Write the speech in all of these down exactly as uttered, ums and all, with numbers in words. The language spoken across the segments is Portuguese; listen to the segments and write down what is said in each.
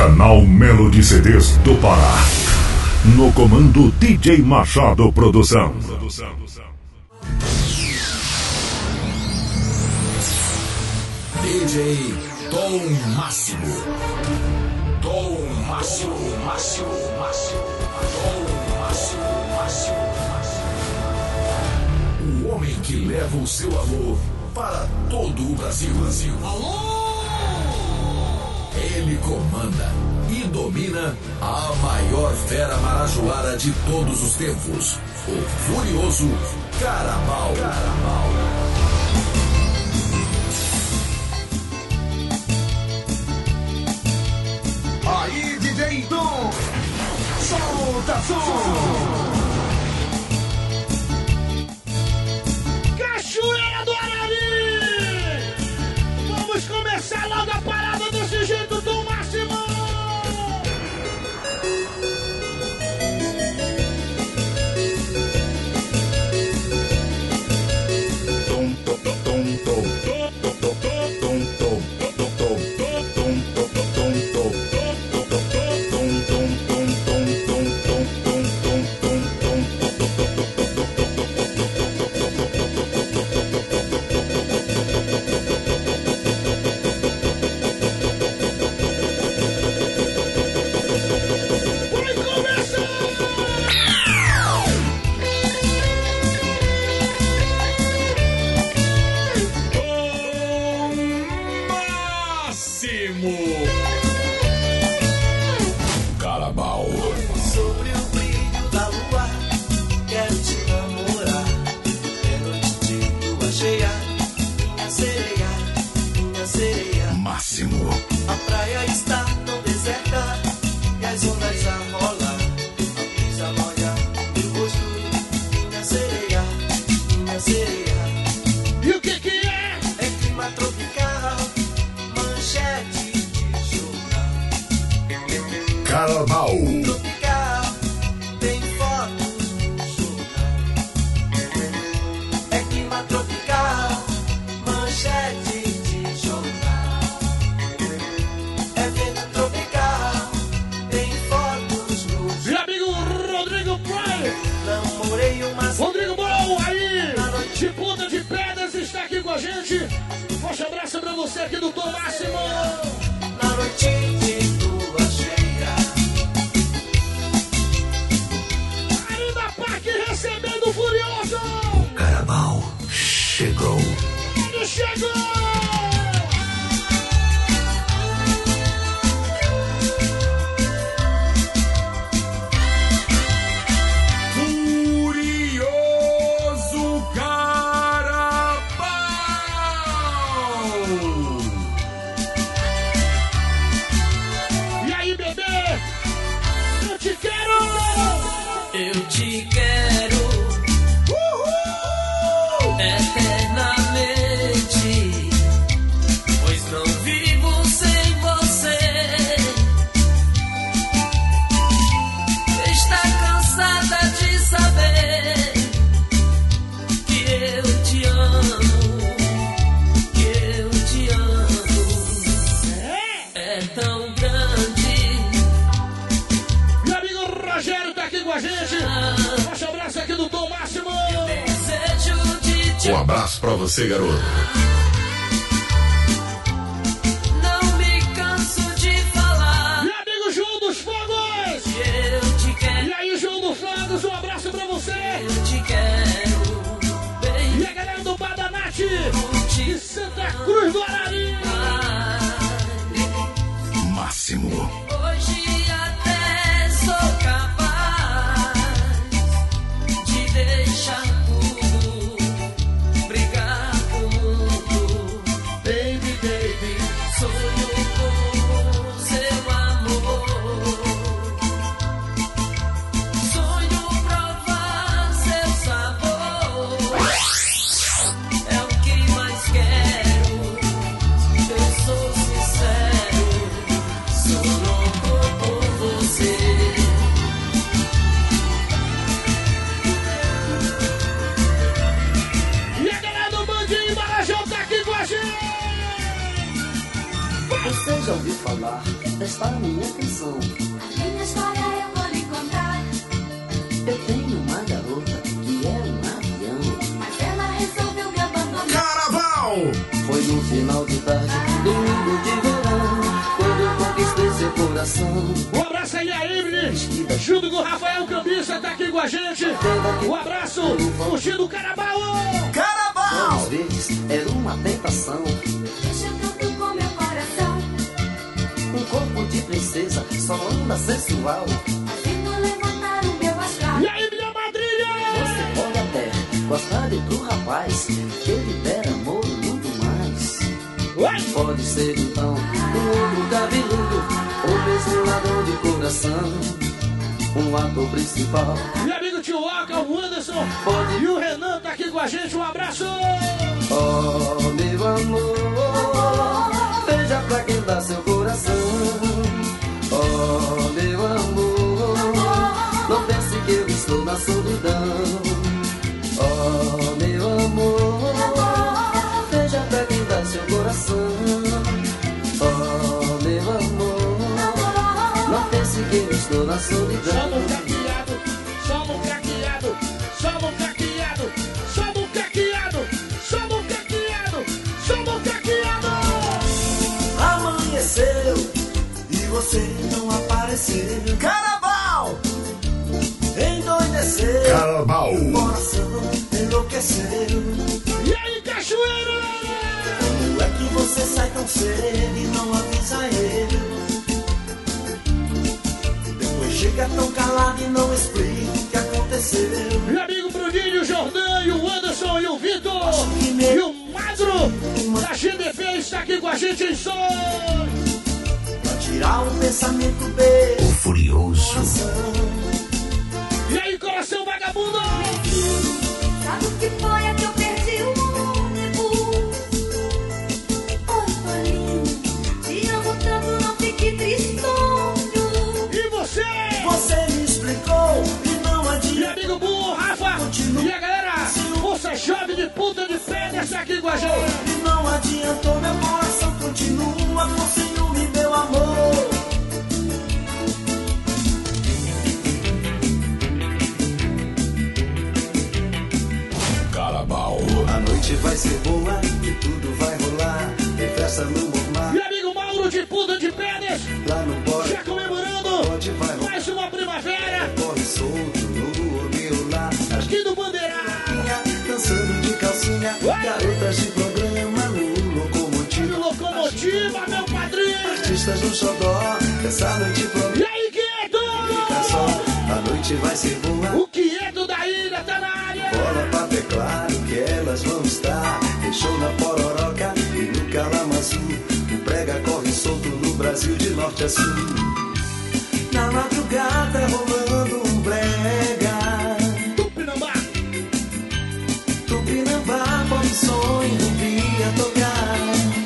Canal Melody C Ds do Pará. No comando D J Machado Produção. D J Tom Máximo. Tom Máximo, Máximo, Máximo. Tom Máximo, Máximo, Máximo. O homem que leva o seu amor para todo o Brasil. Brasil. Alô! Ele comanda e domina a maior fera marajoara de todos os tempos. O furioso Carabao. Carabao. Aí, D J Tom, solta som. Cachoeira do Arari! Vamos começar logo a parada desse jeito, Tom Máximo! Tom, tom, tom, tom, tom, tom, tom, tom, tom, tom, tom, tom, tom. Um abraço pra você, garoto. Não me canso de falar. E amigo João dos Fogos. Eu te quero. E aí, João dos Fogos, um abraço pra você. Eu te quero. Bem. E a galera do Badanate de Santa Cruz do Arari. Máximo. Hoje até sou capaz de deixar tudo, brigar com o mundo. Baby, baby, sonho com seu amor. Sonho provar seu sabor. É o que mais quero. Eu sou sincero, sou louco. esta minha canção. A minha história eu vou lhe contar. Eu tenho uma garota que é um avião, mas ela resolveu me abandonar. Carnaval! Foi no final de tarde, domingo de verão, quando eu conquistei seu coração. Um abraço aí a Emily, junto com o Rafael Cambista, tá aqui com a gente. Um abraço, curtindo o Carnaval. Às vezes era uma tentação, Deixa eu canto com meu coração, um corpo de princesa, só anda sensual. fazendo levantar o meu astral. E aí, minha madrinha? Você pode até gostar de outro rapaz, que ele der amor e muito mais. Oi? Pode ser então um outro cabeludo, ou mesmo ladrão de coração, um ator principal. Meu amigo Tio Oca, o Anderson Pode. e o Renan tá aqui com a gente. Um abraço. Oh, meu amor, veja pra quem dá seu coração. Oh, meu amor, não pense que eu estou na solidão. Oh, meu amor, veja pra quem dá seu coração. Oh, meu amor, não pense que eu estou na solidão. Só no caqueado, só no caqueado, só no caqueado, só no caqueado, só no caqueado, só no caqueado. Amanheceu e você não apareceu. Carnaval! Endoideceu. Carnaval! O coração enlouqueceu. E aí, cachoeira? Como é que você sai tão cedo e não avisa ele? Depois chega tão calado e não explica o que aconteceu. Meu amigo Bruninho, o Jordão, e o Anderson e o Vitor que me- e o Magro da G D P está aqui com a gente em som. Pra tirar o pensamento dele. Furioso! Coração. E aí, coração vagabundo? Sabe o que foi? É que eu perdi o ônibus. Oi, Tolinho, te amo tanto, não fique tristonho. E você? Você me explicou e não Meu adianta. amigo Burro, Rafa e a galera, moça jovem de puta de pedra está aqui com a gente. E não adiantou, meu coração continua com ciúme, meu amor. Carnaval! A noite vai ser boa e tudo vai rolar. Tem festa no Mormar, Meu amigo Mauro de puta de pedras, lá no bode. já comemorando Onde vai rolar? mais uma primavera Corre solto no ormeio lá. As aqui do Bandeirão. guinhas dançando de calcinha. Garotas de programa no locomotivo. Locomotiva, meu padrinho. Artistas no xodó. Essa noite E promete aí, Quieto? só. A noite vai ser boa. O Quieto da ilha tá na área. Bola pra ter claro que elas vão estar. Tem show na Pororoca e no Calamaçu. O prega corre solto no Brasil de norte a sul. Na madrugada rolando um brega. Tupinambá. Tupinambá põe som e rubia tocar.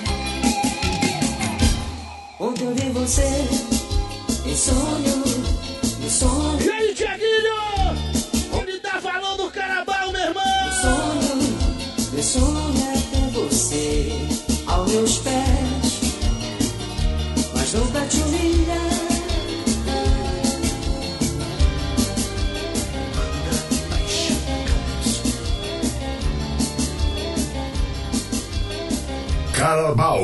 Ontem eu vi você em sonho, em sonho, E aí, Tiaguinho? Onde tá falando o Carnaval, meu irmão? sonho, meu sonho é ter você aos meus pés, mas nunca te humilhar. Carnaval!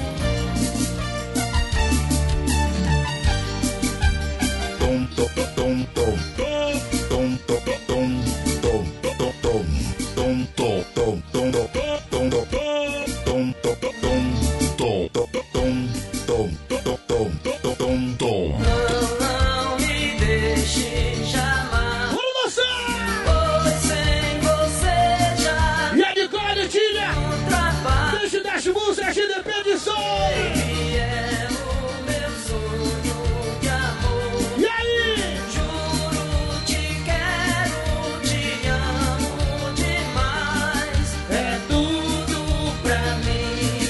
Tom, tom, tom, tom. Tom, tom, tom, tom. Tom, tom, tom, tom, tom, tom, tom, tom, tom, tom, tom, tom, tom, tom, tom, tom, tom, tom. Não, não me deixe jamais, Vamos dançar! pois sem você já E a Nicole Tilha, não trabalho. deixa das músicas G D P de som. E é o meu sonho de amor. E aí? Juro, te quero, te amo demais. É tudo pra mim.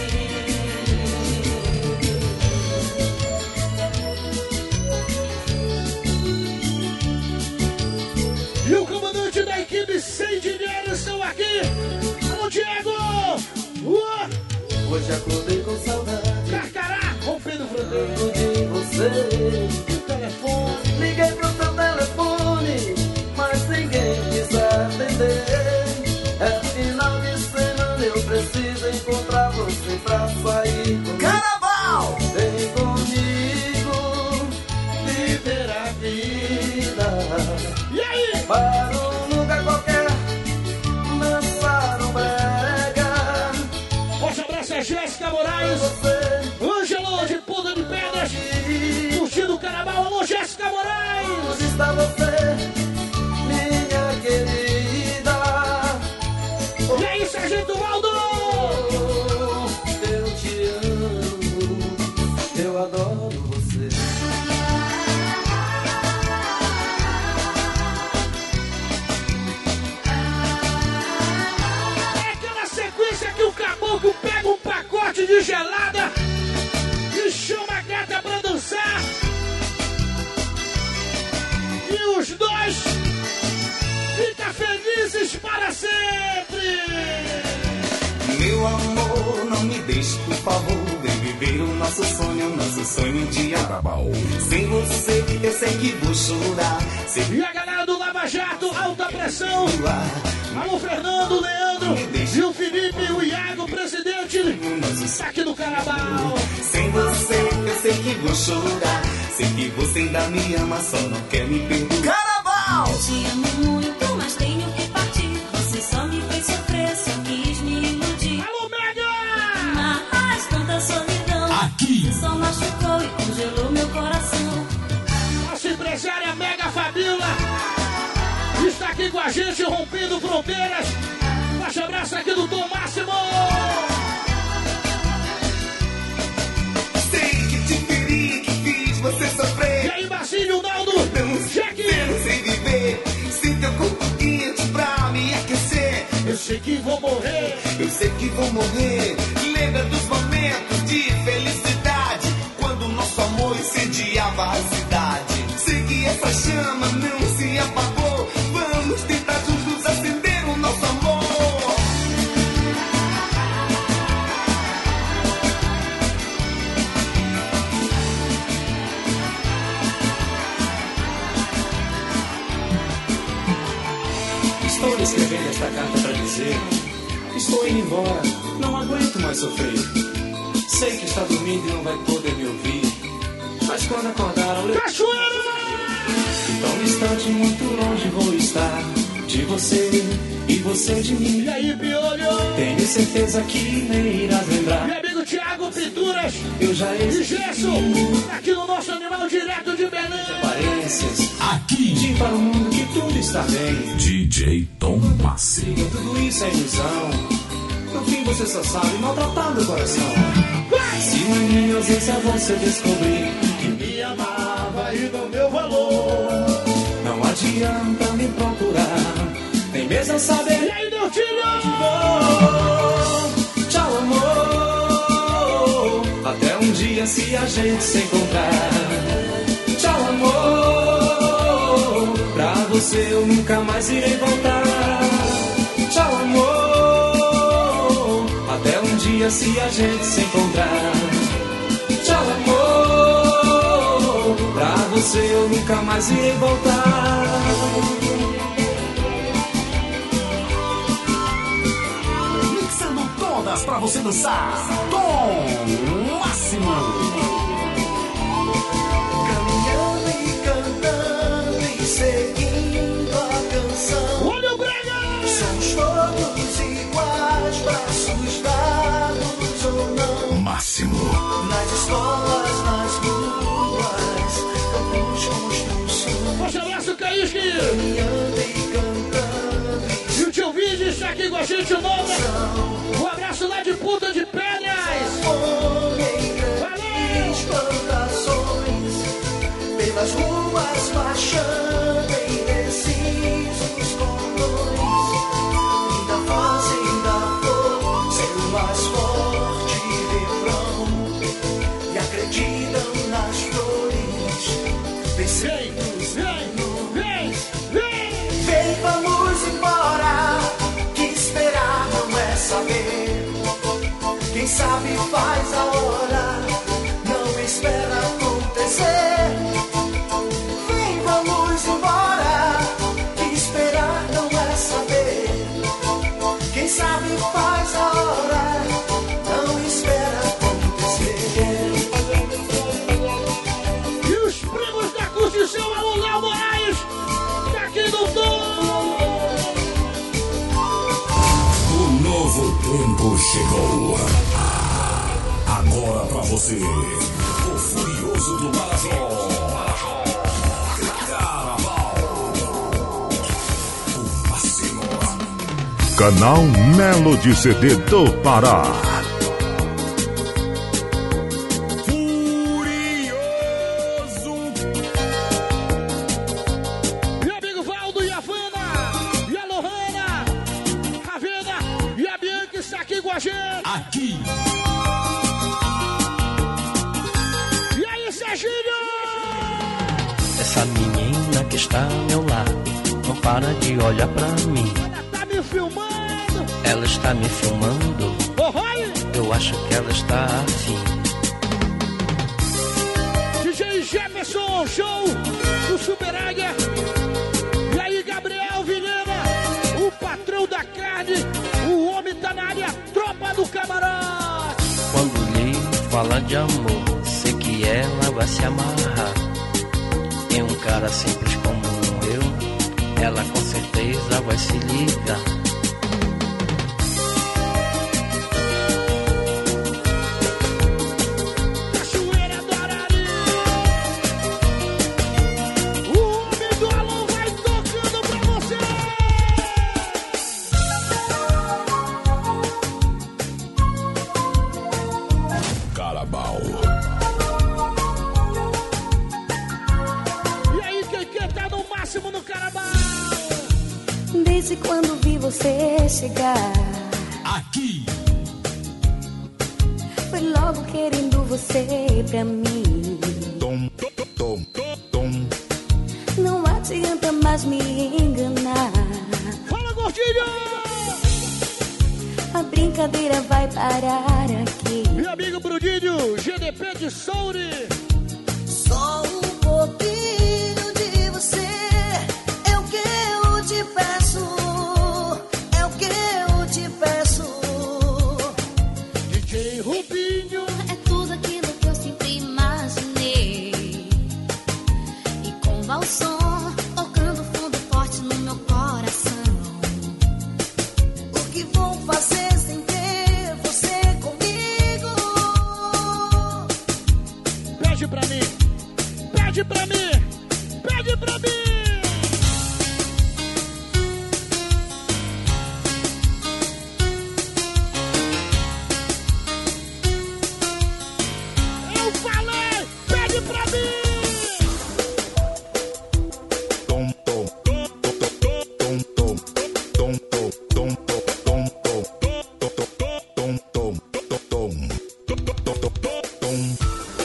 E o comandante da equipe Sem Dinheiro estão aqui. O Diego, o Hoje acordei com saudade Carcará, rompendo fronteira. de você. você. Liguei pro seu telefone, mas ninguém quis atender. É final de semana, eu preciso encontrar você pra sair comigo. Carnaval! Vem comigo viver a vida. E aí? Para um lugar qualquer, dançar um brega. Forte abraço a Jéssica Moraes, Ângelo de Ponta de Pedras, curtindo o Carnaval. Alô, Jéssica Moraes! Onde está você, minha querida? E aí, Sargento Valdo? Eu te amo, eu adoro você. É aquela sequência que o caboclo pega um pacote de gelada e chama a gata pra dançar. E os dois ficam felizes para sempre. Meu amor, não me deixe, por favor. Vem viver o nosso sonho, nosso sonho de Carnaval. Sem você, eu sei que vou chorar. Sem E a galera do Lava Jato, alta pressão. voar, Alô, Fernando, Leandro e o Felipe, o Iago, presidente. Tá aqui no Carnaval. sem você, eu sei que vou chorar. Sei que você ainda me ama, só não quer me perdoar. Carnaval! Eu te amo muito, mas tenho que partir. Você só me fez sofrer, só quis me iludir. Alô, Mega! Mas tanta solidão Aqui. só machucou e congelou meu coração. Nossa empresária Mega Fabíola está aqui com a gente, rompendo fronteiras. Forte abraço aqui do Tom Máximo. Sei que te feri, que fiz você E sofrer. aí, Marcinho, Naldo, Não Jack. eu não sei viver sem teu corpo quente pra me aquecer. Eu sei que vou morrer. Eu sei que vou morrer. Lembra dos momentos de felicidade, quando nosso amor incendiava a cidade. Sei que essa chama não se apagou. Vamos tentar juntos acender o nosso amor. Estou escrevendo esta carta pra dizer: estou indo embora, não aguento mais sofrer. Sei que está dormindo e não vai poder me ouvir, mas quando acordar eu Cachoeira! tão distante, muito longe vou estar de você e você de mim. E aí, Piolho? Tenho certeza que nem irás lembrar. Meu amigo Thiago Pinturas Eu já e existi. Gesso, aqui no nosso Animal Direto de Belém. Aparências, Aqui. diz para o mundo que tudo está bem. D J Tom Máximo. Tudo isso é ilusão. No fim você só sabe maltratar meu coração. Se na minha ausência você descobrir que me amava e do meu valor, não adianta me procurar, nem mesmo saber. E aí, Deltinho? Oh, tchau, amor. Até um dia se a gente se encontrar. Tchau, amor. Pra você eu nunca mais irei voltar. Tchau, amor. Até um dia se a gente se encontrar. Tchau, amor. Pra você eu nunca mais irei voltar. Mixando todas pra você dançar. Tom Máximo. Caminhando e cantando e seguindo a canção. Olha o Brega! Somos todos iguais, braços dados ou não. Máximo. Nas escolas, nas ruas, campos, construção. Forte abraço, Caísque! Caminhando e cantando E o tio Vini está aqui com a gente, o nome. Um abraço lá de Ponta de Pedras! em grandes plantações, pelas ruas marchando indecisos cordões, ainda fazem da flor seu mais forte refrão, e acreditam nas flores, Vem, vencendo vem, vem, vem! Vem, vamos embora, que esperar não é saber. Quem sabe faz a hora, não espera acontecer. Chegou. Agora pra você, o Furioso do Marajó. Carnaval. O máximo. Canal Melo de C D do Pará. Aqui. E aí, Serginho? Essa menina que está ao meu lado não para de olhar pra mim. Ela tá me filmando. Ela está me filmando. Oh, oi. Eu acho que ela está afim. D J Jefferson, show do Super Águia. E aí, Gabriel Vilhena, o patrão da carne. O homem tá na área, tropa do camarote. Quando lhe fala de amor, sei que ela vai se amarrar. Em um cara simples como eu, ela com certeza vai se ligar. Cachoeira do Arari. O homem do Alô vai tocando pra você. Carnaval. E aí, quem quer tá no máximo no Carnaval? Desde quando vi você chegar, Aqui. foi logo querendo você pra mim. Tom, tom, tom. Não adianta mais me enganar. Fala, gordinho! A brincadeira vai parar aqui. Meu amigo Brudinho, G D P de Souri. Só um pouquinho de você é o que eu te peço, é o que eu te peço. D J Rubinho. É tudo aquilo que eu sempre imaginei. E com valsão tocando fundo forte no meu coração. O que vou fazer sem ter você comigo? Pede pra mim, pede pra mim, pede pra mim. Eu falei, pede pra mim. Tom, tom, tom, tom, tom, tom, tom, tom, tom, tom, tom, tom, tom, tom.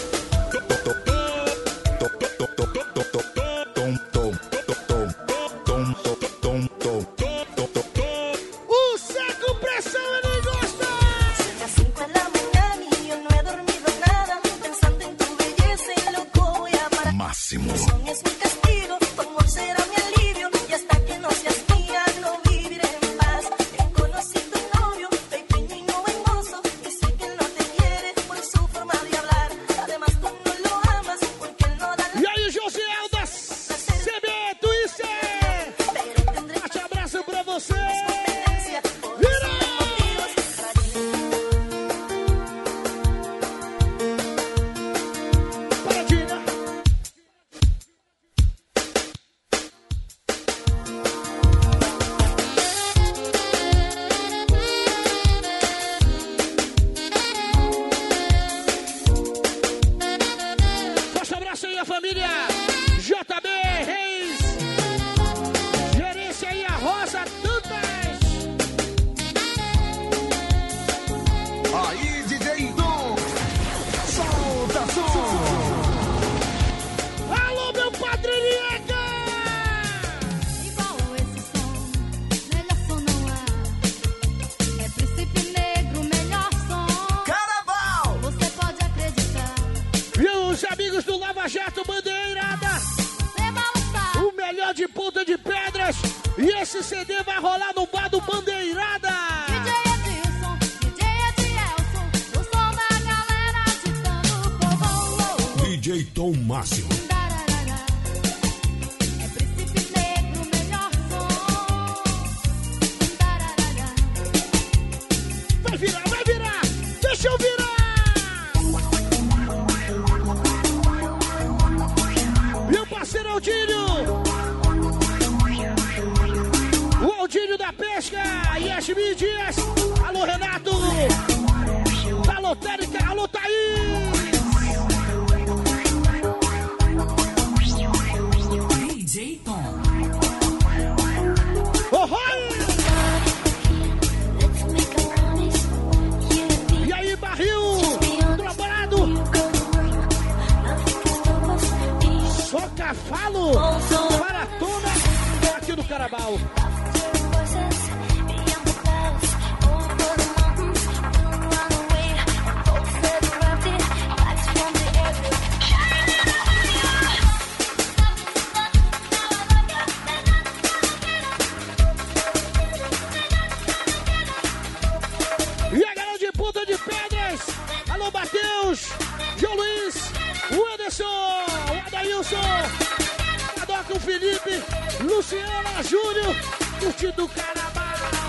O Seco Pressão, ele gosta. Las cinco de la mañana y yo no he dormido nada, pensando en tu belleza y loco voy a parar. Máximo. Es mi castigo, tu amor será mi alivio, y hasta que no seas mía no viviré en paz. He conocido un novio, pequeño y no hermoso, y sé que él no te quiere por su forma de hablar. Además tú no lo amas, porque él no da la E aí, José Aldas, C B, Twister. pero tendré Forte abraço pra você. competencia por esos motivos. Paradinha. Forte abraço aí a família J B Reis. Gerência aí a Rosa Tantas. Aí, D J Dom, solta som. Alô, meu padrinhega. Igual esse som, melhor som não há. É Príncipe Negro, melhor som. Carnaval. Você pode acreditar. E os amigos do Lava Jato Bandeirada. Você balançar. O melhor de Ponta de Pedras. E esse C D vai rolar no bar do Bandeirada. D J Edilson, D J Edielson, o som da galera agitando o povo. D J Tom Máximo. Dararara. É Príncipe Negro, melhor som. Dararara. Vai virar, vai Deixa eu virar! Meu parceiro Aldinho! O Aldinho da Pesca! Yasmin Dias! Alô, Renato! Alô, Térica! Alô, Thaís! D J Tom. Oh, e aí, barril! Trabalhado! Só cavalo! Maratona aqui no Carabao! E a galera de Ponta de Pedras! Alô, Matheus! João Luiz! O Anderson! O Adailson! Adoca o Felipe! Luciana Júnior! Curtindo o Carabao!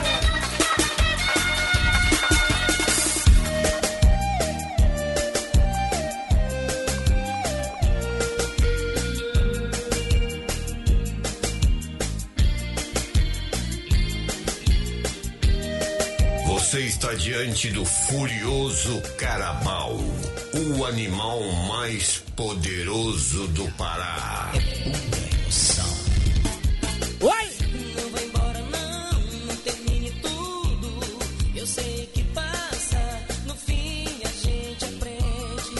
Você está diante do furioso Carabao, o animal mais poderoso do Pará. É pura emoção. Oi! Não vai embora não, não termine tudo. Eu sei que passa, no fim a gente aprende.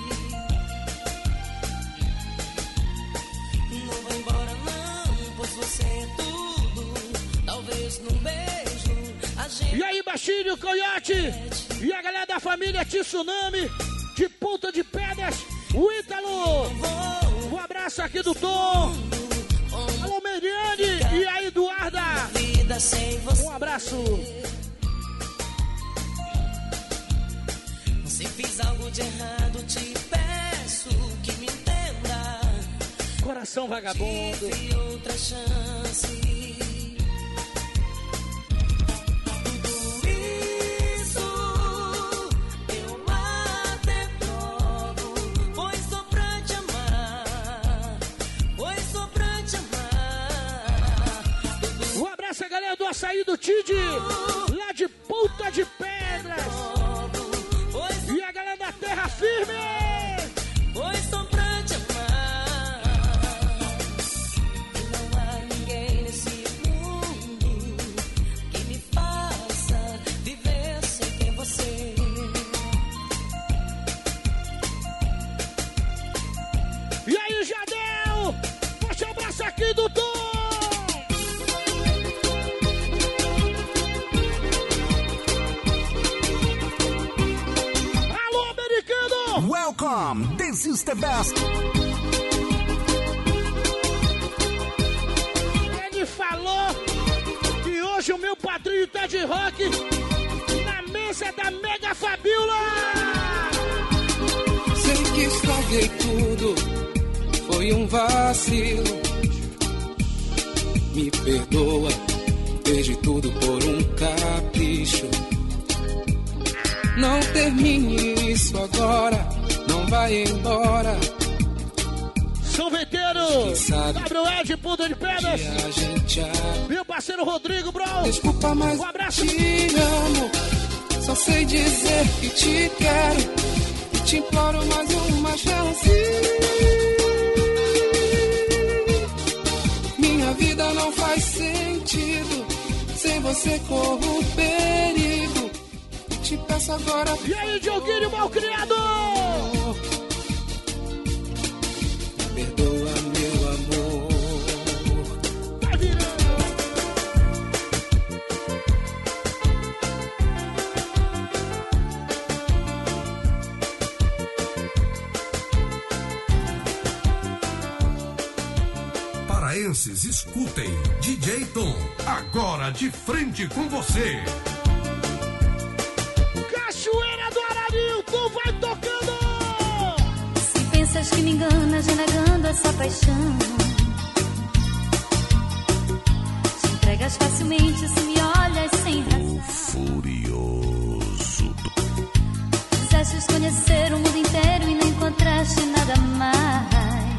Não vai embora não, pois você é tudo. Talvez num beijo a gente... E aí, Baixinho, Coiote! E a galera da família Tsunami, de Ponta de Pedras, o Ítalo! Um abraço aqui do Tom! Alô, Meriane! E aí, Eduarda! Um abraço! Se fiz algo de errado, te peço que me entenda. Coração vagabundo! Tive outra chance. Essa galera do Açaí do Tide, lá de Ponta de Pedras. E a galera da Terra Firme. Pois só pra te amar. Não há ninguém nesse mundo que me faça viver sem ter você. E aí, Jadel? Forte abraço aqui do Tom. Welcome, this is the best. Ele falou que hoje o meu padrinho tá de rock na mesa da Mega Fabiola. Sei que estraguei tudo, foi um vacilo. Me perdoa, perdi tudo por um capricho. Não termine isso agora, não vai embora. Sorveteiro, W Ed, Ponta de Pedras. Meu parceiro Rodrigo, bro. Desculpa, mas um abraço. Te amo, só sei dizer que te quero. E te imploro mais uma chance. Minha vida não faz sentido, sem você corro perigo. Te peço agora. E aí, Dioguinho Malcriado? Perdoa, meu amor. Tá virando. Paraenses, escutem. D J Tom, agora de frente com você. Cachoeira do Ararinho, tu vai tocando! Se pensas que me enganas, renegando essa paixão, te entregas facilmente se me olhas sem razão. Furioso. Quisestes conhecer o mundo inteiro e não encontraste nada mais.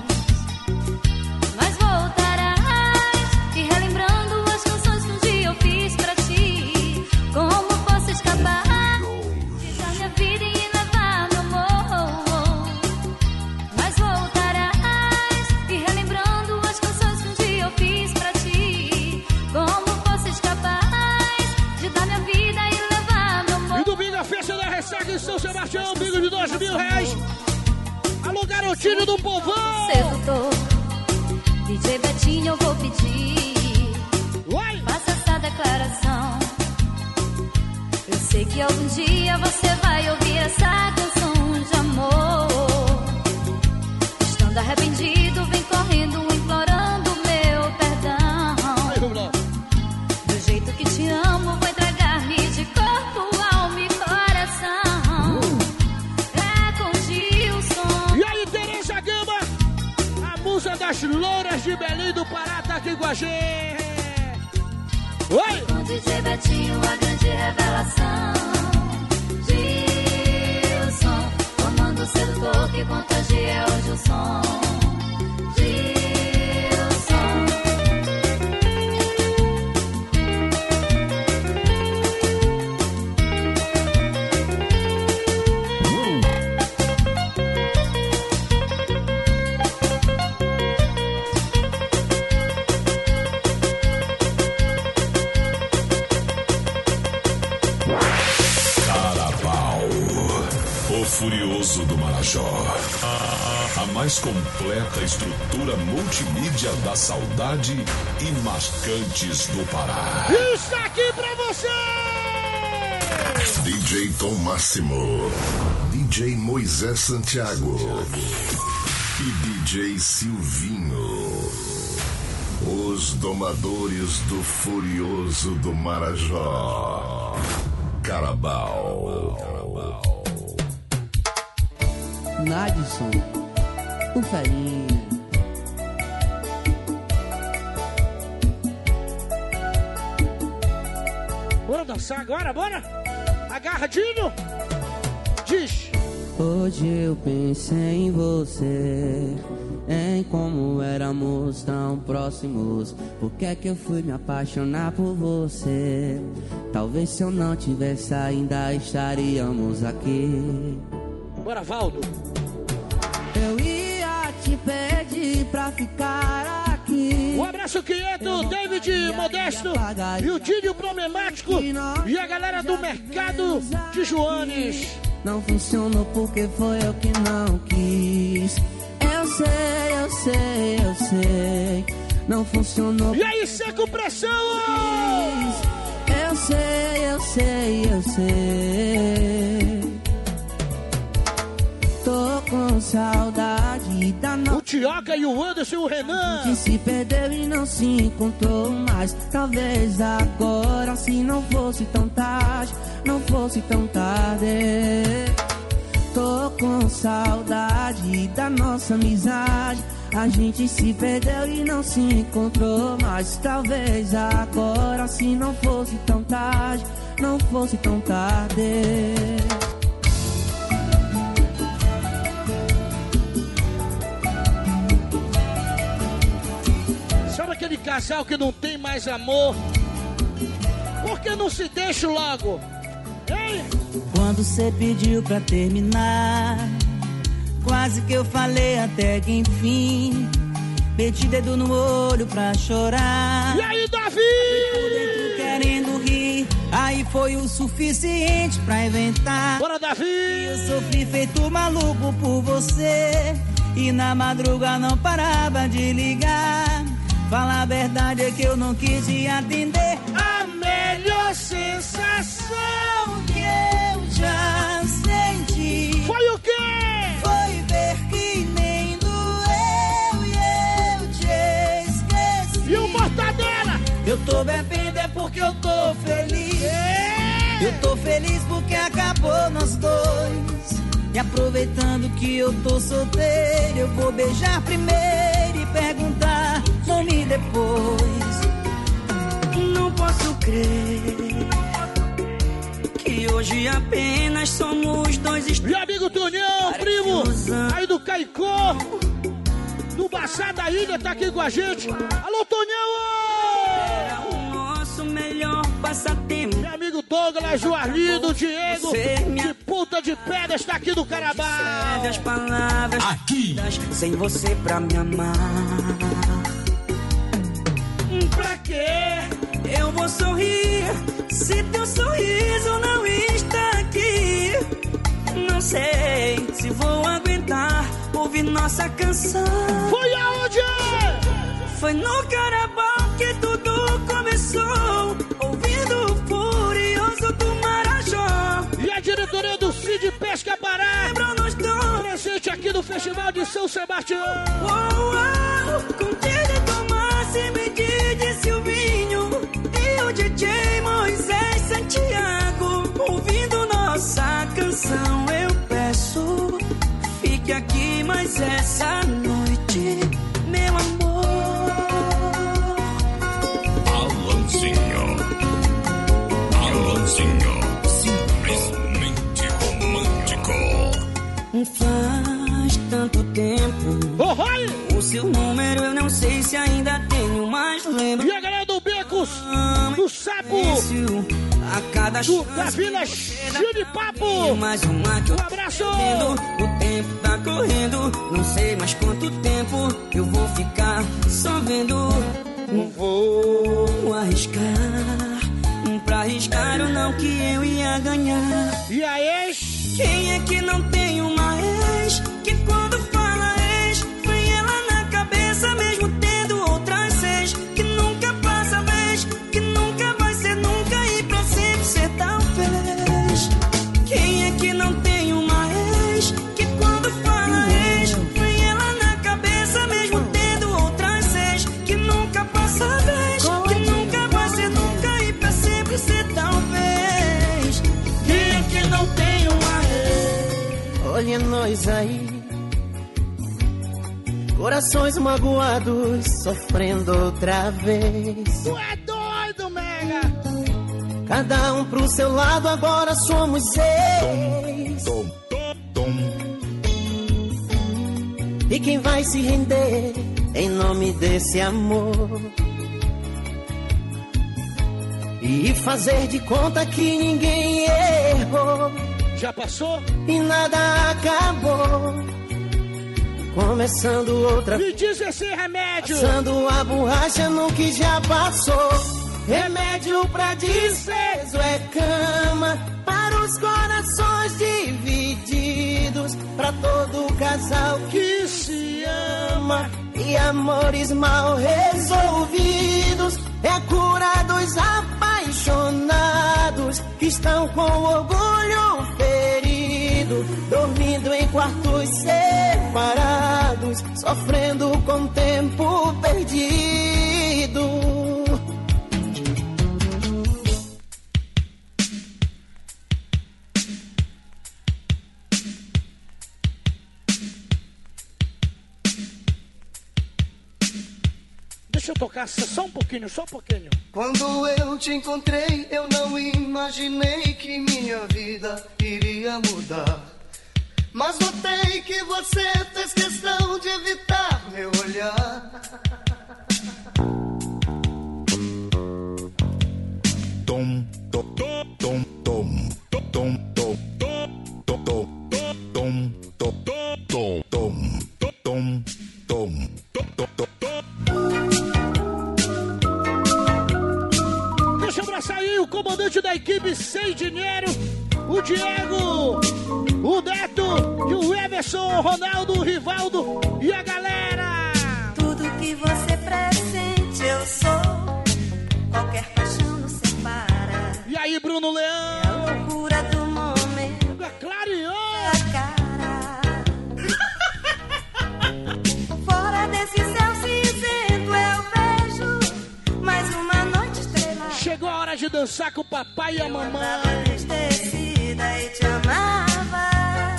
Mas voltarás e relembrando as canções que um dia eu fiz pra ti. Como posso escapar de dar minha vida e levar meu amor? Mas voltarás e relembrando as canções que um dia eu fiz pra ti. Como posso escapar de dar minha vida e levar meu amor? E domingo a festa da ressaca em São Sebastião, bingo de dois mil reais. Alô, garotinho do povão! Sedutor, D J Betinho, eu vou pedir. Oi! Faça essa declaração. Eu sei que algum dia você vai ouvir essa canção de amor. Estando arrependido, vem correndo, implorando meu perdão. Do jeito que te amo, vou entregar-me de corpo, alma e coração. É com Gilson. E aí, Tereza Gama, a musa das louras de Belém do Pará, tá aqui com a gente. Oi! Com D J Betinho, a grande revelação. Gilson, comando sedutor que contagia hoje o som. Gilson. Carabao, o Furioso do Marajó. A, a mais completa estrutura multimídia da saudade e marcantes do Pará. Isso aqui pra você! D J Tom Máximo, D J Moisés Santiago e D J Silvinho, os domadores do Furioso do Marajó. Carabao. Nadson, o farinha. Bora dançar agora, bora? Agarradinho? Diz. Hoje eu pensei em você, em como éramos tão próximos. Por que é que eu fui me apaixonar por você? Talvez se eu não tivesse ainda estaríamos aqui. Bora, Valdo. Eu ia te pedir pra ficar aqui. Um abraço quieto, David Modesto e o Dídio Problemático e a galera do Mercado de Joanes. Não funcionou porque foi eu que não quis. Eu sei, eu sei, eu sei. Não funcionou. E aí, Seco Pressão! Eu sei, eu sei, eu sei. Tô com saudade da noite. O Tioca e o Anderson e o Renan. Que se perdeu e não se encontrou mais. Talvez agora, se não fosse tão tarde, não fosse tão tarde. Tô com saudade da nossa amizade. A gente se perdeu e não se encontrou mais. Talvez agora, se não fosse tão tarde, não fosse tão tarde. Sabe aquele casal que não tem mais amor? Por que não se deixa logo? Hein? Quando cê pediu pra terminar, quase que eu falei até que enfim. Meti dedo no olho pra chorar. E aí, Davi? Por dentro querendo rir. Aí foi o suficiente pra inventar. Bora, Davi! Eu sofri feito maluco por você. E na madruga não parava de ligar. Falar a verdade é que eu não quis te atender. A melhor sensação que eu já senti foi o quê? Foi ver que nem doeu e eu te esqueci. E o Mortadela? Eu tô bebendo é porque eu tô feliz. É. Eu tô feliz porque acabou nós dois. E aproveitando que eu tô solteiro, eu vou beijar primeiro e perguntar nome depois. Não posso crer que hoje apenas apenas somos dois estranhos. Meu amigo Tonhão, primo, aí do Caicó, do Baçá da Ilha, tá aqui com a gente. Alô, Tonhão! Era o nosso melhor passatempo. Meu amigo Douglas, Joarlindo, Diego, minha... de Ponta de Pedras, tá aqui do Carabao. As palavras aqui, sem você pra me amar. Pra quê? Eu vou sorrir se teu sorriso não está aqui. Não sei se vou aguentar ouvir nossa canção. Foi aonde? Foi no Carabao que tudo começou, ouvindo o Furioso do Marajó. E a diretoria do Cid Pesca Pará, lembrou-nos dois, presente aqui no Festival de São Sebastião. Uou, uou, com D J Tomás e Medide Silvinho e o D J Moisés Santiago, ouvindo nossa canção. Eu peço, fique aqui mais essa noite, meu amor. Alanzinho, Alanzinho, simplesmente romântico. Faz tanto tempo, oh, o seu número eu não sei se ainda tenho, mas lembro. E a galera do Becos, do Sapo, a cada do, da Vila Cheio de Papo. Mais uma que um abraço. O tempo tá correndo, não sei mais quanto tempo eu vou ficar só vendo. Não vou arriscar, pra arriscar ou não que eu ia ganhar. E a ex? Quem é que não tem uma ex que quando fala ex vem ela na cabeça mesmo tendo outras seis, que nunca passa vez, que nunca vai ser nunca e pra sempre ser talvez. Quem é que não tem uma ex que quando fala ex vem ela na cabeça mesmo tendo outras seis, que nunca passa vez, que nunca vai ser nunca e pra sempre ser talvez. Quem é que não tem uma olha nós aí, corações magoados, sofrendo outra vez. Tu é doido, Mega! Cada um pro seu lado, agora somos ex. Tom, tom, e quem vai se render em nome desse amor? E fazer de conta que ninguém errou. Já passou? E nada acabou. Começando outra vez. Me diz esse remédio. Passando a borracha no que já passou. Remédio pra desprezo é cama para os corações divididos, pra todo casal que se ama. E amores mal resolvidos é a cura dos apaixonados que estão com orgulho ferido, dormindo em quartos separados, sofrendo com o tempo perdido. Deixa eu tocar só um pouquinho, só um pouquinho. Quando eu te encontrei, eu não imaginei que minha vida iria mudar. Mas notei que você fez questão de evitar meu olhar. Tom, tom, tom, tom, tom, tom, tom, tom, tom, tom, tom, tom, tom, tom, tom. Deixa eu abraçar aí o comandante da equipe Sem Dinheiro, o Diego, o Neto e o Everson, o Ronaldo, o Rivaldo e a galera. Tudo que você pressente eu sou, qualquer paixão nos separa. E aí, Bruno Leão? É a loucura do momento, é clareou a cara. Fora desse céu cinzento eu vejo mais uma noite estrelada. Chegou a hora de dançar com o papai e a mamãe. E te amava.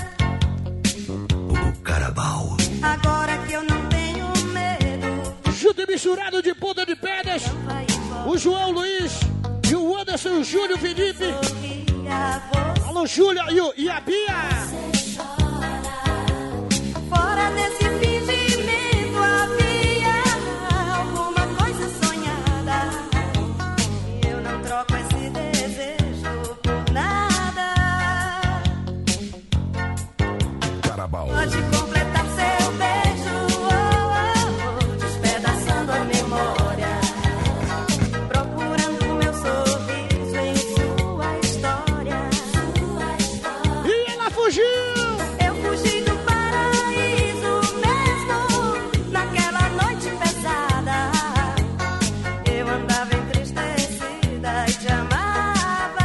O Carabao. Agora que eu não tenho medo. Junto e misturado de Ponta de Pedras, o João Luiz e o Anderson, o Júlio Felipe. Alô, Júlia e, o- e a Bia. Fora desse fingimento havia alguma coisa sonhada. Eu não troco esse desejo por nada. Carabao. Pode completar seu beijo, oh, oh, oh, despedaçando a memória, procurando meu sorriso em sua história. E ela fugiu! Eu fugi do paraíso mesmo naquela noite pesada. Eu andava entristecida e te amava.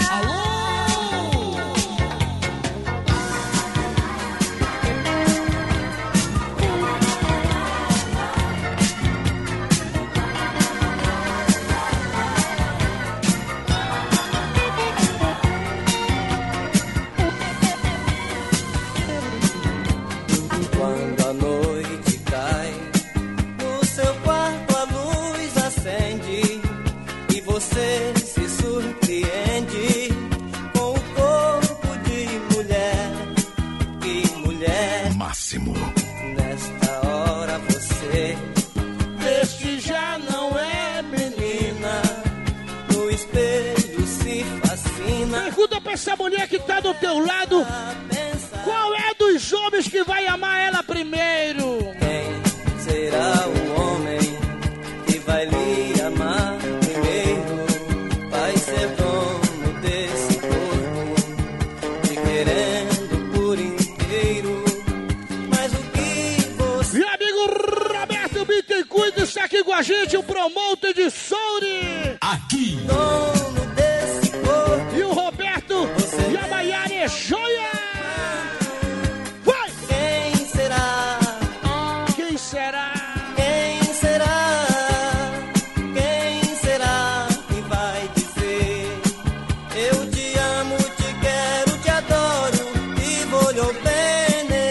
Quando a noite cai, no seu quarto a luz acende e você se surpreende com o corpo de mulher. Que mulher Máximo. nesta hora você Vê que já não é menina, no espelho se fascina. Pergunta pra essa mulher que tá do teu lado. Qual é dos homens que vai amar ela primeiro? Quem será o homem que vai lhe amar primeiro? Vai ser dono desse corpo, te querendo por inteiro. Mas o que você... Meu amigo Roberto Bittencourt está aqui com a gente, o promotor de Souri. Aqui. Dono desse corpo. E o Roberto e a Maiara é joia. Vai! Quem será? Quem será? Quem será? Quem será que vai dizer eu te amo, te quero, te adoro e voglio bene?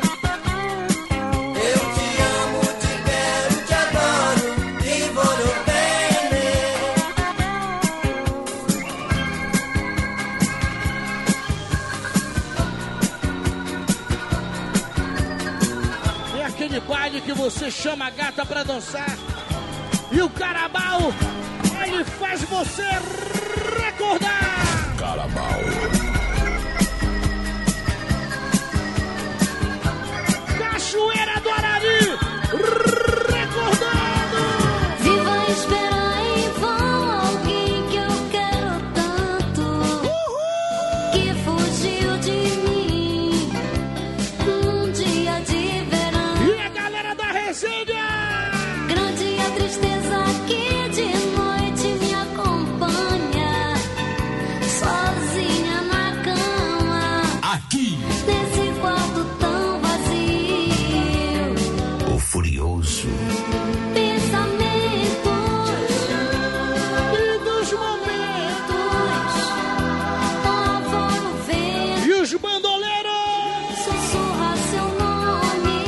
Eu te amo, te quero, te adoro e voglio bene. É aquele baile que você chama a gata pra dançar. E o Carabao, ele faz você recordar. Carabao. Cachoeira do Arari, recordando. Viva esperar em vão alguém que eu quero tanto, que fugiu de mim num dia de verão. E a galera da resenha. Grande a tristeza que de noite me acompanha, sozinha na cama, Aqui. nesse quarto tão vazio. O Furioso. Pensamentos E dos momentos. lá fora o vento E os bandoleiros. sussurra seu nome.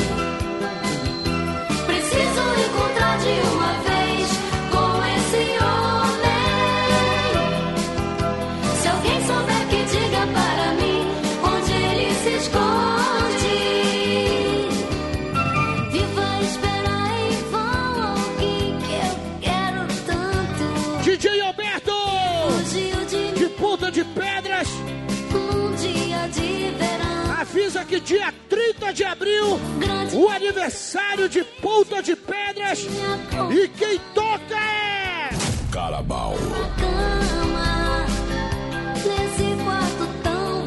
Preciso encontrar de uma vez com esse homem. Se alguém souber que diga para mim onde ele se esconde. Viva esperar em vão alguém que eu quero tanto. D J Alberto. Fugiu de De Ponta de Pedras. num dia de verão. Avisa que dia trinta de abril, o aniversário de Ponta de Pedras. E quem toca é... Carabao. Cama, nesse quarto tão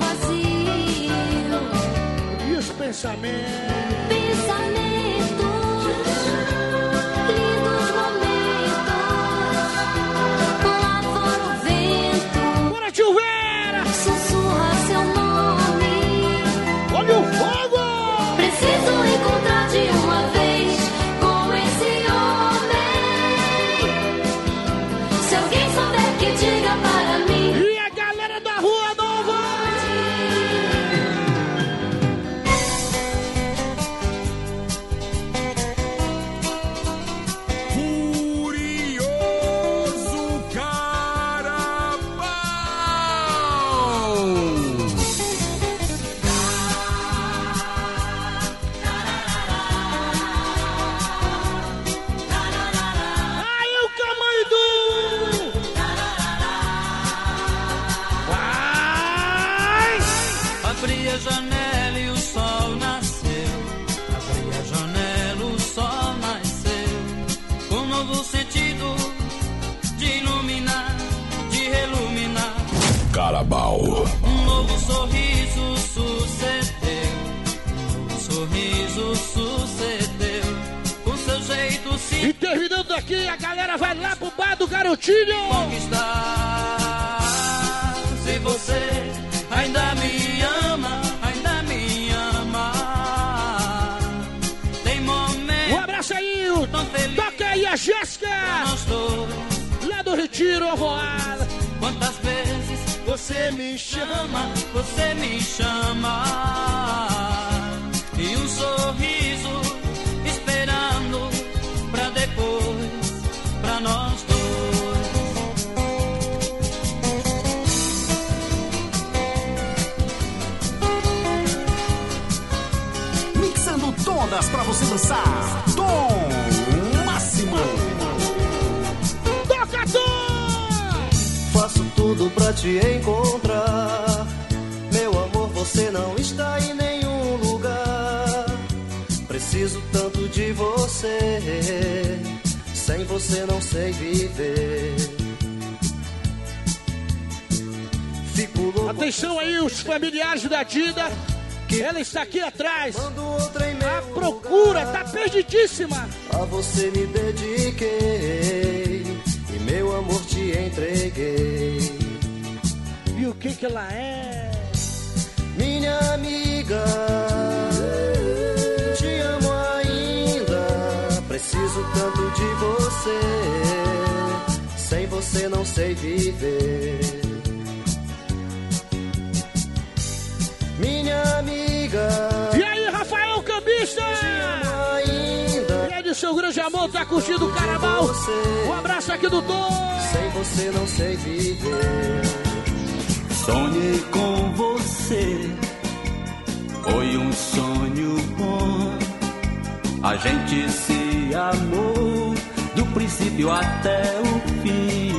vazio. E os pensamentos. Pensamentos, lindos momentos. Lá fora o vento Bora, tio Vera. sussurra seu nome. Olha o fogo. Preciso encontrar de uma vez com esse homem. Se alguém souber que diga para mim. E a galera da Rua Nova. novo sentido de iluminar, de reluminar. Carabao. Um novo sorriso sucedeu, um sorriso sucedeu, com seu jeito sim. E terminando aqui, a galera vai lá pro bar do Garotinho. Conquistar, se você ainda me ama, ainda me ama. Tem momentos. Um abraço aí, o... toca aí a Jéssica. Lá do Retiro, Alvorada. Quantas vezes você me chama, você me chama. E um sorriso esperando pra depois, pra nós dois. Mixando todas pra você dançar. Tom Máximo. Toca, Tom! Faço tudo pra te encontrar. Meu amor, você não está em nenhum lugar. Preciso tanto de você. Sem você não sei viver. Fico louco. Atenção aí, os familiares da Dida. Ela está aqui atrás. A procura tá perdidíssima. A você me dediquei e meu amor te entreguei. E o que que ela é? Minha amiga, te amo ainda. Preciso tanto de você. Sem você não sei viver. Minha amiga. E aí, Rafael Cambista? E aí, de seu grande amor, tá curtindo o Carnaval? Um abraço aqui do Tom. Sem você não sei viver. Sonhei com você, foi um sonho bom. A gente se amou do princípio até o fim.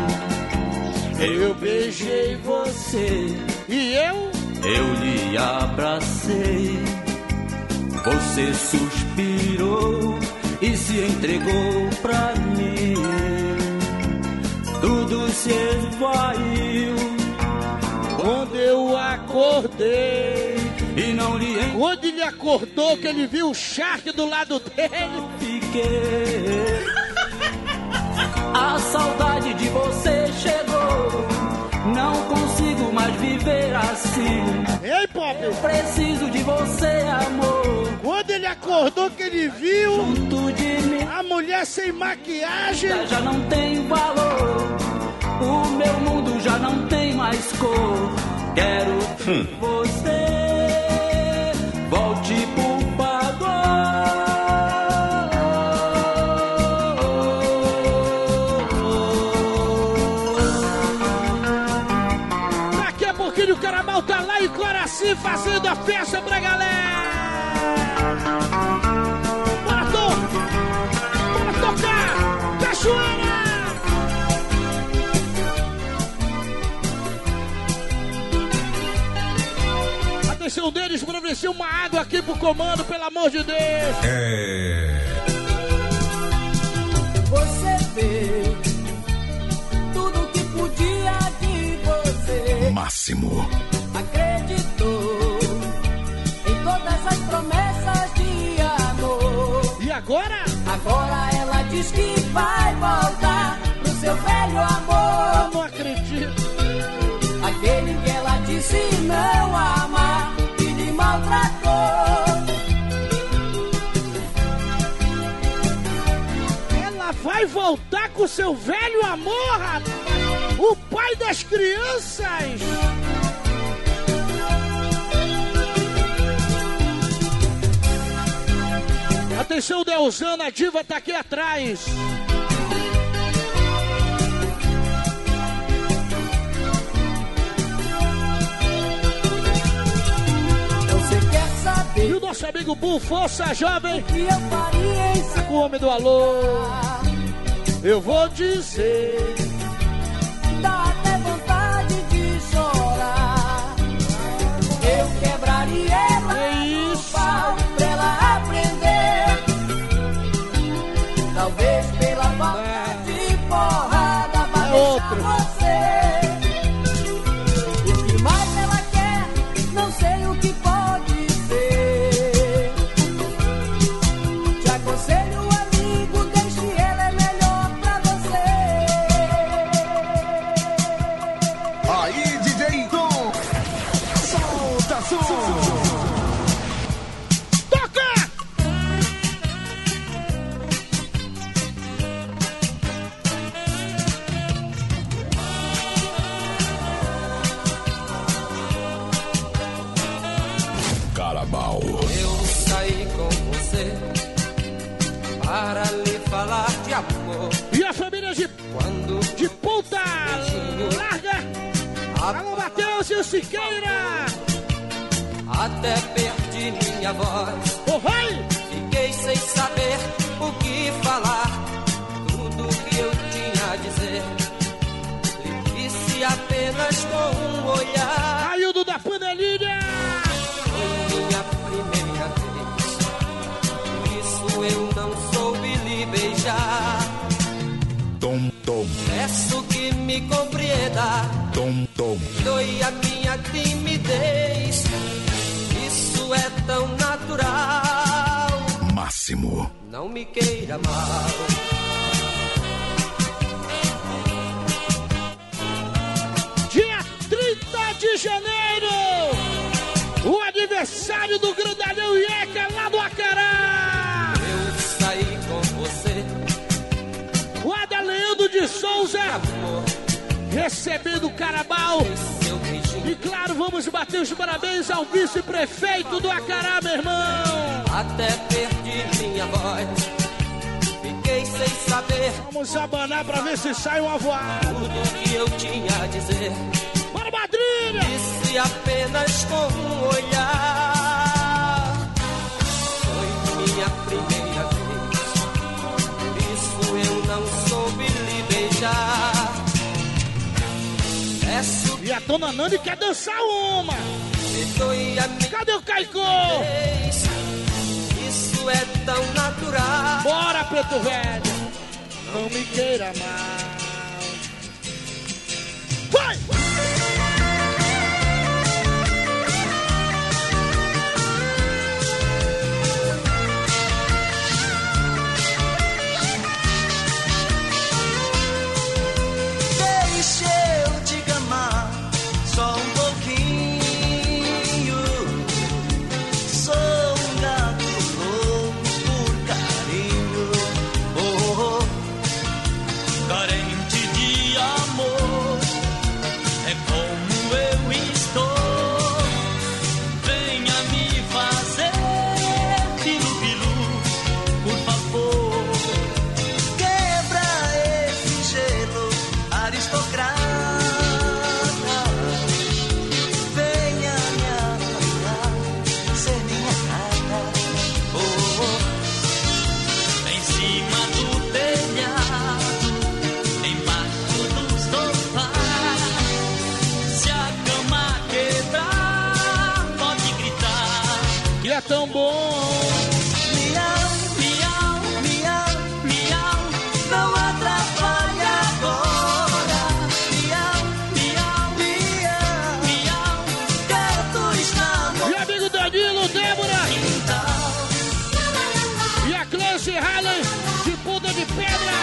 Eu beijei você e eu? Eu lhe abracei. Você suspirou e se entregou pra mim. Tudo se esvaiu quando eu acordei. E não lhe en... Quando ele acordou, que ele viu o Shark do lado dele. Fiquei. A saudade de você chegou. Não consigo mais viver assim. Ei, Pop! Eu preciso de você, amor. Quando ele acordou, que ele viu junto de mim a mulher sem maquiagem. Já não tem valor. O meu mundo já não tem mais cor. Quero hum. que você volte, por favor. Daqui a pouquinho o Carnaval tá lá em Coraci fazendo a festa pra galera. Bora, Tom! Bora tocar! Cachoeira! Atenção deles para oferecer uma água aqui pro comando, pelo amor de Deus. É. Você fez tudo que podia de você. Máximo. Acreditou em todas as promessas de amor. E agora? Agora ela diz que vai voltar pro seu velho amor. Eu não acredito. Aquele que ela disse não amar e lhe maltratou. Ela vai voltar com seu velho amor, rapaz. O pai das crianças. Atenção, Deusana, a diva tá aqui atrás. E o nosso amigo Bull, força jovem, que eu faria em tá com o homem do alô. Eu vou dizer, dá até vontade de chorar. Eu quebraria ela é no isso. pau pra ela aprender. Talvez pela falta de porrada vá deixar você. O que mais ela quer, não sei o que pode ser. Te aconselho, amigo, deixe ela, é melhor pra você. Aí, D J Tom, solta som. Eu saí com você para lhe falar de amor. E a família de, Quando de Ponta Larga. Alô, Matheus e o Siqueira. Até perdi minha voz. Oh, vai! Fiquei sem saber o que falar. Tudo que eu tinha a dizer lhe disse apenas com um olhar. Aildo da panelinha. Minha primeira vez, por isso eu não soube lhe beijar. Tom, tom, Peço que me compreenda, tom, tom. doe a minha timidez. Isso é tão natural. Máximo. Não me queira mal. Dia trinta de janeiro. O aniversário do Grandalhão Ieca lá do Acará. Eu saí com você. O Adaleandro de Souza recebendo o Carabal. E claro, vamos bater os parabéns ao vice-prefeito do Acará, meu irmão. Até perdi minha voz. Fiquei sem saber. Vamos abanar pra ver se sai uma voada. Tudo que eu tinha a dizer. Bora, madrinha! Disse apenas com um olhar. Foi minha primeira vez. Por isso eu não soube lhe beijar. Peço E a dona Nani quer dançar uma. perdoe a minha Cadê o Caicó? vez. Isso é tão natural. Bora, preto velho. Não me queira mal. Vai! Deixa eu te amar só um pouquinho. Sou um gato louco por carinho, oh, oh. Carente de amor, é como eu estou. Venha me fazer pilu-pilu, por favor. Quebra esse gelo, aristocrata. Venha me amanhar, ser minha gata, oh, oh. Em cima do telhado, embaixo do sofá. Se a cama quebrar, pode gritar. Que é tão bom. Miau, miau, miau, miau, não atrapalhe agora. Miau, miau, miau, miau, gato está no E amigo Danilo, Débora. quintal. E a Clancy Halley de Ponta de Pedra.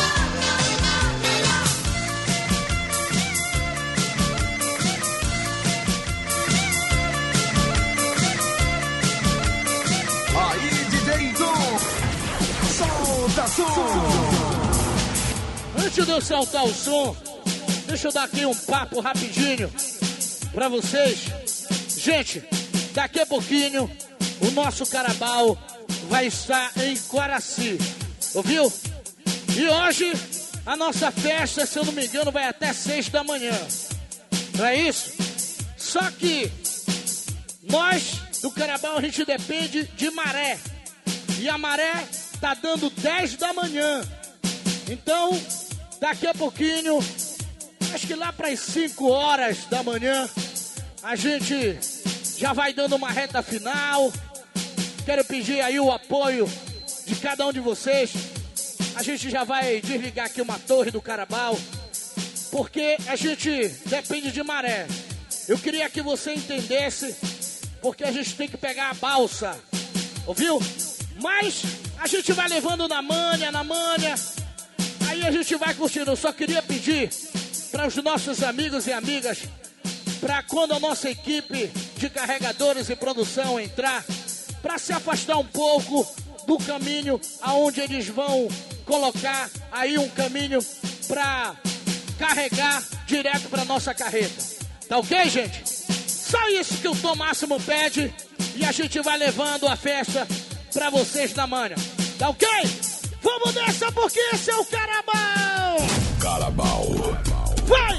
Aí, D J Tom, solta som. Antes de eu soltar o som, deixa eu dar aqui um papo rapidinho pra vocês. Gente, daqui a pouquinho o nosso Carabao vai estar em Quaraci, ouviu? E hoje a nossa festa, se eu não me engano, vai até seis da manhã. Não é isso? Só que nós do Carabao a gente depende de maré. E a maré tá dando dez da manhã. Então, daqui a pouquinho, acho que lá para as cinco horas da manhã, a gente já vai dando uma reta final. Quero pedir aí o apoio de cada um de vocês. a gente já vai desligar aqui uma torre do Carabao, porque a gente depende de maré. Eu queria que você entendesse, porque a gente tem que pegar a balsa, ouviu? Mas a gente vai levando na manha, na manha, aí a gente vai curtindo. Eu só queria pedir para os nossos amigos e amigas, para quando a nossa equipe de carregadores e produção entrar, para se afastar um pouco do caminho aonde eles vão colocar aí um caminho para carregar direto para nossa carreta. Tá ok, gente? Só isso que o Tom Máximo pede e a gente vai levando a festa para vocês na manhã. Tá ok? Vamos nessa porque esse é o Carabao! Carabao. Vai!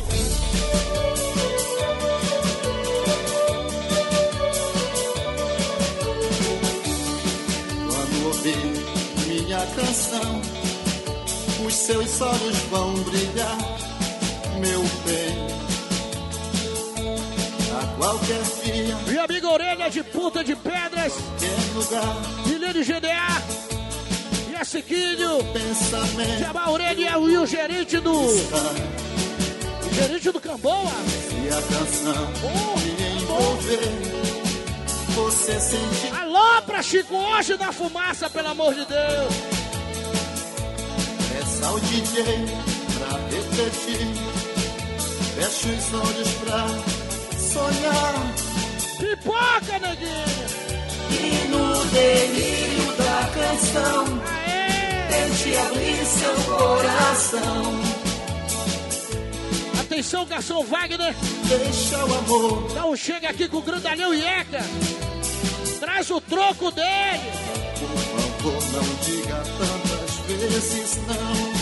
Quando ouvir minha canção, os seus olhos vão brilhar, meu bem. A qualquer dia, meu amigo Orelha de Ponta de Pedras, filho de G D A, e a Siquinho, Jabá Orelha e o gerente do... O gerente do Camboa. Se a canção oh, me envolver, você sentir... Alô pra Chico hoje da fumaça, pelo amor de Deus. Peça ao D J pra refletir, fecha os olhos pra sonhar. Pipoca, neguinho. E no delírio da canção, tente abrir seu coração. Atenção, garçom Wagner. Deixa o amor. Dá um chega aqui com o grandalhão Ieca. Traz o troco dele. Por favor, não diga tantas vezes não.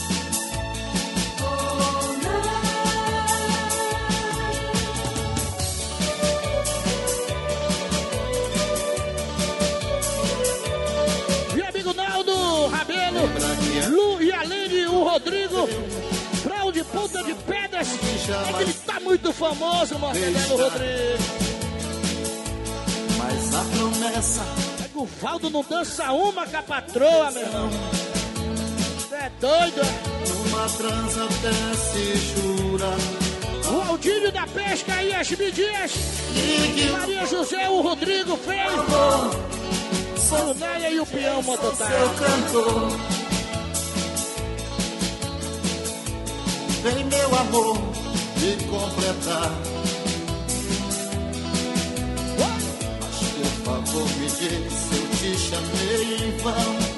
Meu amigo Naldo Rabelo, Lu e Aline, o Rodrigo, Frau de Ponta de Pedras. É que ele tá muito famoso, Marcelo Rodrigo. Mas a promessa é que o Valdo não dança uma com a patroa, meu irmão. Você é doido, é? Numa transa até se jura. O Aldílio da Pesca e as Midias. Maria José, o Rodrigo fez. O Néia e o Peão Mototáxi. Seu cantor, vem meu amor me completar. Mas por favor me diz se eu te chamei em vão.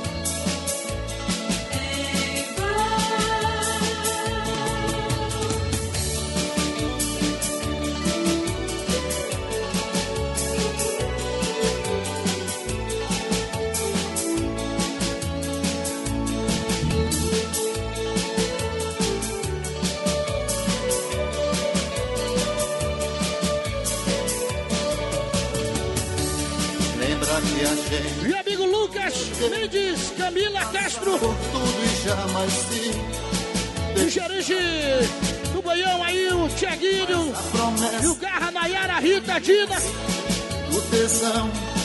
Meu amigo Lucas Mendes, Camila Castro, por tudo e jamais se o gerente do Baião aí, o Tiaguinho, e o Garra, Nayara, Rita, Dina. O tesão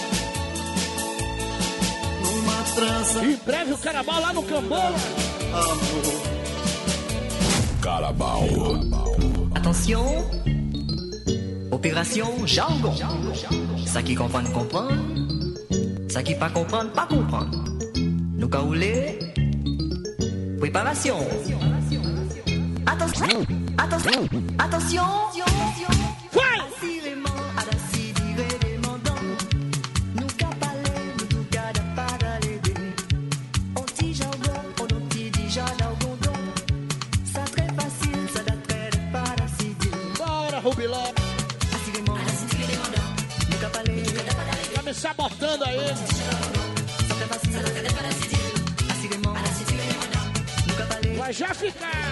numa trança. Em breve o Carabao lá no Camboa. Amor. Carabao. Attention, opération jargon. Ça qui comprend, comprend. Ça qui pas comprendre, pas comprendre. Nous caoulés. Préparation. Attention, attention, attention. Vai! Bora, Rubiló. Tá me sabotando aí. Vai já ficar.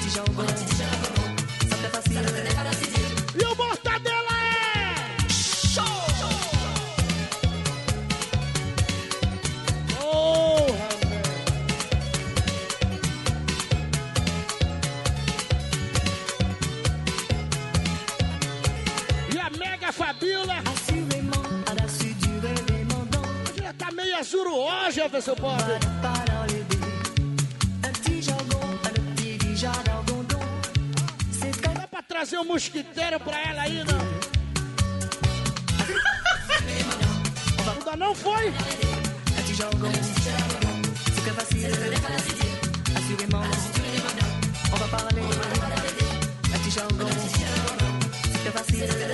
E o Mortadela é show! Oh, e a Mega Fabiola. Já tá meio azul hoje, Jefferson Pop. trazer um mosquiteiro pra ela aí, não. Ainda não foi? Un petit jargon, super facile, assurément. On va parler. Un petit jargon, super facile.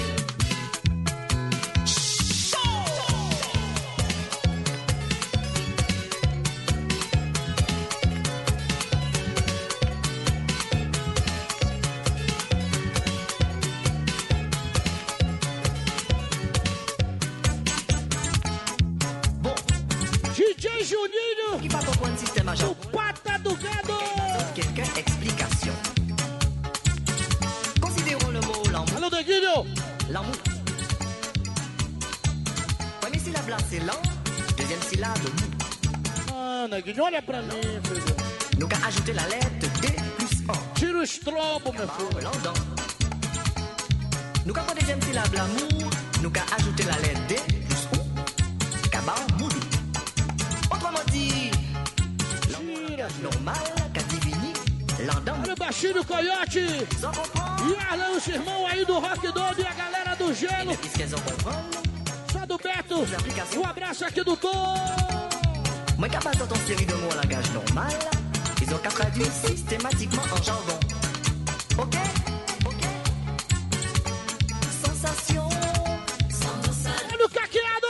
D J Juninho, o pata do gado. Quelques explications. Considérons le mot l'amour. Alô, Neguinho. L'amour. Première syllabe là, c'est l'an. Deuxième syllabe, mou. Ah, Neguinho, olha pra mim, filho. Nous qu'à ajouter la lettre D plus un. Tira os trombos, meu filho. L'endant. Nous qu'à prendre deuxième syllabe l'amour. Nous qu'à ajouter la lettre D plus un. Cabal, moulou. Autrement dit, langage normal qu'a divini l'endant. Olha o baixinho Coyote. E Arlan, os irmãos aí do Rock Dog e a galera do Gelo. Só do Beto. Um abraço aqui do Tom. Moi qu'à passer ton série de mots en langage normal, ils ont qu'à traduire systématiquement en jargon. Ok? Ok? Sensation. Olha o caqueado.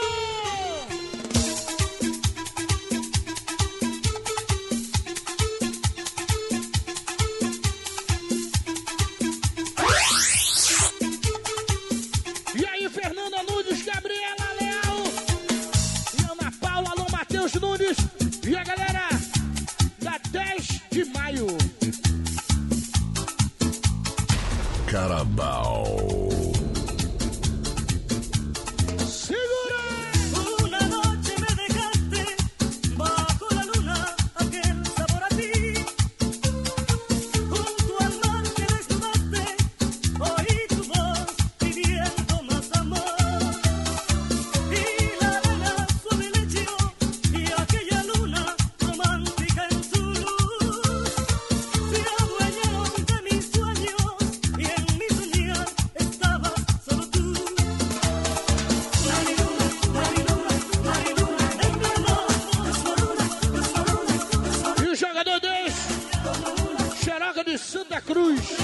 E aí, Fernanda Nunes, Gabriela Leal e Ana Paula, alô, Matheus Nunes e a galera da dez de maio. Carabao. Una noche me dejaste bajo la luna, aquel sabor a ti. Junto al mar me desnudaste, oí tu voz pidiendo más amor. Y la arena suave lecho y aquella luna romántica en su luz se adueñaron de mis sueños y en mi soñar estabas solo tú. E o jogador dez, Xeroca de Santa Cruz.